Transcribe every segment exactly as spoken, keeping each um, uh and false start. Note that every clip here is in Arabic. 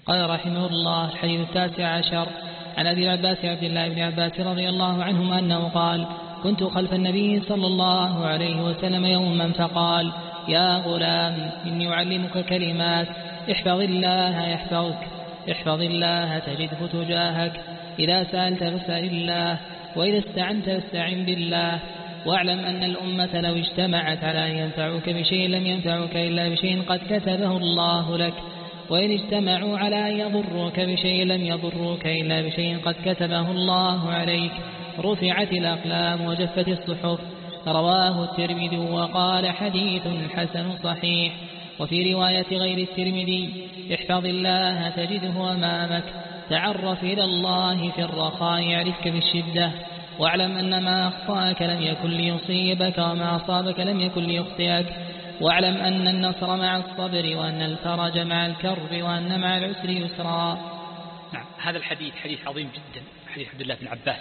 قال رحمه الله: الحديث التاسع عشر عن أبي العباس عبد الله بن عباس رضي الله عنهما أنه قال: كنت خلف النبي صلى الله عليه وسلم يوما فقال: يا غلام إني أعلمك كلمات، احفظ الله يحفظك، احفظ الله تجده تجاهك، إذا سألت فاسأل الله، وإذا استعنت فاستعن بالله، واعلم أن الأمة لو اجتمعت على أن ينفعوك بشيء لم ينفعوك إلا بشيء قد كتبه الله لك، وإن اجتمعوا على أن يضروك بشيء لم يضروك إلا بشيء قد كتبه الله عليك، رفعت الأقلام وجفت الصحف. رواه الترمذي وقال: حديث حسن صحيح. وفي رواية غير الترمذي: احفظ الله تجده أمامك، تعرف إلى الله في الرخاء يعرفك في الشدة، واعلم أن ما أخطأك لم يكن ليصيبك، وما أصابك لم يكن ليخطئك، واعلم أن النصر مع الصبر، وأن الفرج مع الكرب، وأن مع العسر يسرا. نعم، هذا الحديث حديث عظيم جدا، حديث عبد الله بن عباس.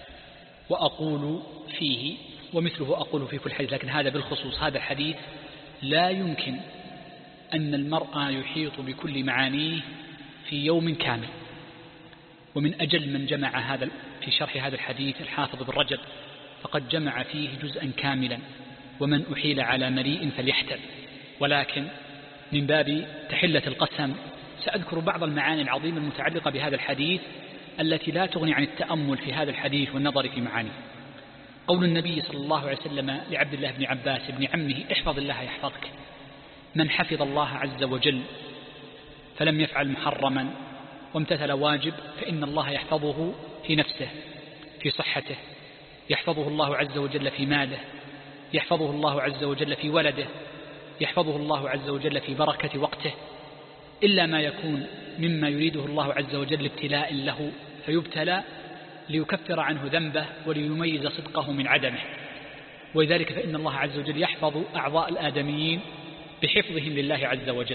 وأقول فيه ومثله أقول في كل حديث، لكن هذا بالخصوص هذا الحديث لا يمكن أن المرء يحيط بكل معانيه في يوم كامل. ومن أجل من جمع هذا في شرح هذا الحديث الحافظ بن رجب، فقد جمع فيه جزءا كاملا، ومن أحيل على مليء فليحتل. ولكن من باب تحلة القسم سأذكر بعض المعاني العظيمة المتعلقة بهذا الحديث التي لا تغني عن التأمل في هذا الحديث والنظر في معانيه. قول النبي صلى الله عليه وسلم لعبد الله بن عباس ابن عمه: احفظ الله يحفظك. من حفظ الله عز وجل فلم يفعل محرما وامتثل واجب فإن الله يحفظه في نفسه، في صحته، يحفظه الله عز وجل في ماله، يحفظه الله عز وجل في ولده، يحفظه الله عز وجل في بركة وقته، إلا ما يكون مما يريده الله عز وجل ابتلاء له فيبتلى ليكفر عنه ذنبه وليميز صدقه من عدمه. ولذلك فإن الله عز وجل يحفظ أعضاء الآدميين بحفظهم لله عز وجل.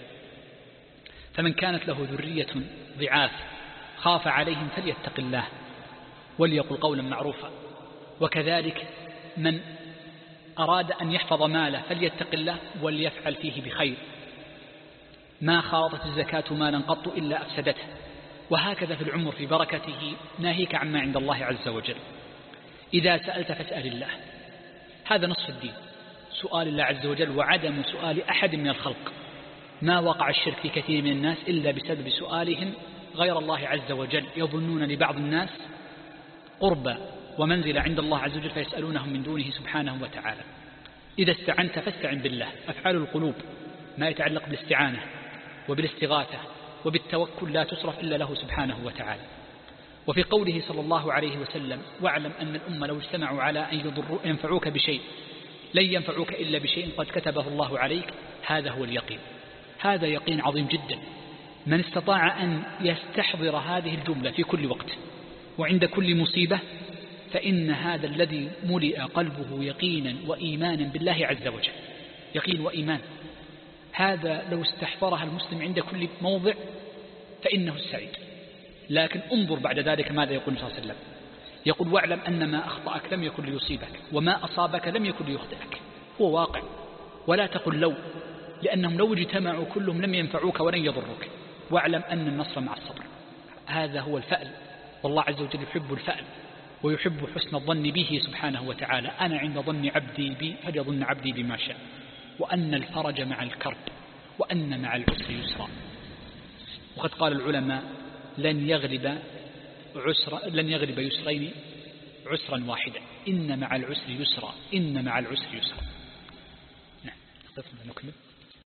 فمن كانت له ذرية ضعاف خاف عليهم فليتق الله وليقل قولا معروفا. وكذلك من أراد أن يحفظ ماله فليتق الله وليفعل فيه بخير. ما خالطت الزكاة مالا قط إلا أفسدته. وهكذا في العمر في بركته، ناهيك عما عند الله عز وجل. إذا سألت فاسأل الله، هذا نصف الدين، سؤال الله عز وجل وعدم سؤال أحد من الخلق. ما وقع الشرك في كثير من الناس إلا بسبب سؤالهم غير الله عز وجل. يظنون لبعض الناس قربا ومنزل عند الله عز وجل فيسألونهم من دونه سبحانه وتعالى. إذا استعنت فاستعن بالله. أفعال القلوب ما يتعلق بالاستعانة وبالاستغاثة وبالتوكل لا تصرف إلا له سبحانه وتعالى. وفي قوله صلى الله عليه وسلم: واعلم أن الأمة لو اجتمعوا على أن يضروا ينفعوك بشيء لن ينفعوك إلا بشيء قد كتبه الله عليك، هذا هو اليقين. هذا يقين عظيم جدا. من استطاع أن يستحضر هذه الجملة في كل وقت وعند كل مصيبة فإن هذا الذي ملئ قلبه يقينا وإيمانا بالله عز وجل، يقين وإيمان، هذا لو استحضرها المسلم عند كل موضع فإنه السعيد. لكن انظر بعد ذلك ماذا يقول صلى الله عليه وسلم: يقول: واعلم أن ما أخطأك لم يكن ليصيبك، وما أصابك لم يكن ليخطئك. هو واقع. ولا تقل لو، لأنهم لو اجتمعوا كلهم لم ينفعوك ولن يضروك. واعلم أن النصر مع الصبر. هذا هو الفأل، والله عز وجل يحب الفأل ويحب حسن الظن به سبحانه وتعالى. أنا عند ظن عبدي بي فليظن عبدي بما شاء، وأن الفرج مع الكرب، وأن مع العسر يسرا. وقد قال العلماء: لن يغلب عسر لن يغلب يسرين عسرا واحدا، إن مع العسر يسرا، إن مع العسر يسرا. نعم، نكمل.